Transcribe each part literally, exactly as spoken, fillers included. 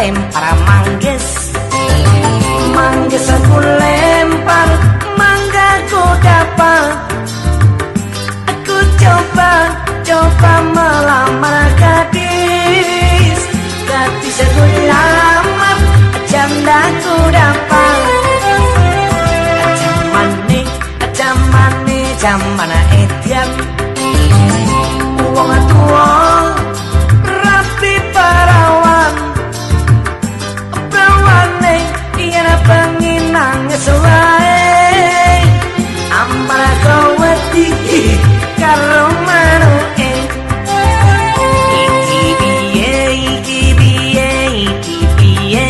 melempar manggis, manggis aku lempar, mangga ku dapat. Aku coba, coba melamar gadis, gadis aku lamar, janda ku dapat. Jamane, jamane, jamana edian, wong tua rapi perawan, perawane yen pengen nangis wae, ambar kawati karo manuke. Iki piye, iki piye, iki piye,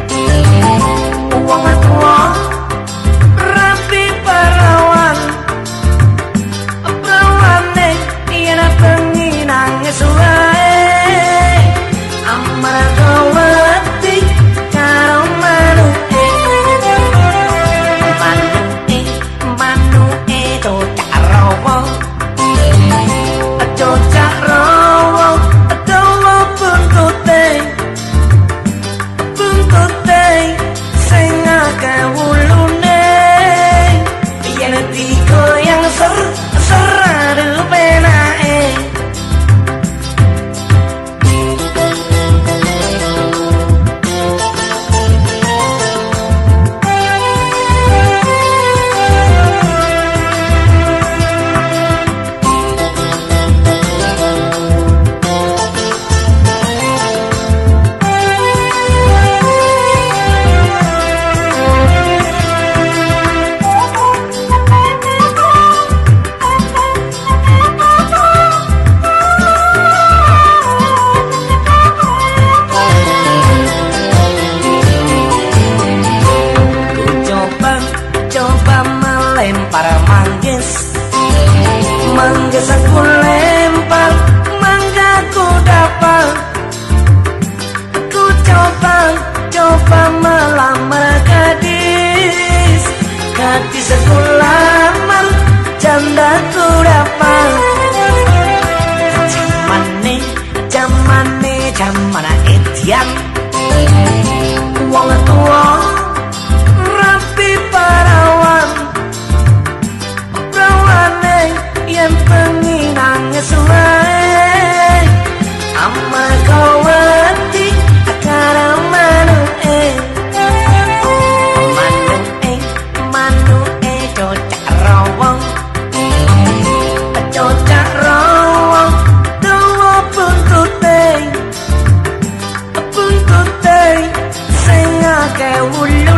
wong tua rapi perawan, perawane yen pengen nangis wae, ambar kawati karo manuke. Manuke, manuke cocak rawa, cocak rawa, dawa buntute, buntute sing akeh wulune, yen digoyang ser ser penake. Lempar manggis, manggis aku lempar, mangga ku dapat. Aku coba, coba melamar gadis, gadis aku lamar, janda ku dapat. Jamane, jamane, jamana edian, wong tua rapi perawan, yen pengen nangis wae, amar kawati karo manuke. Manuke, manuke cocak rawa, cocak rawa, dawa buntute, buntute sing akeh wulu.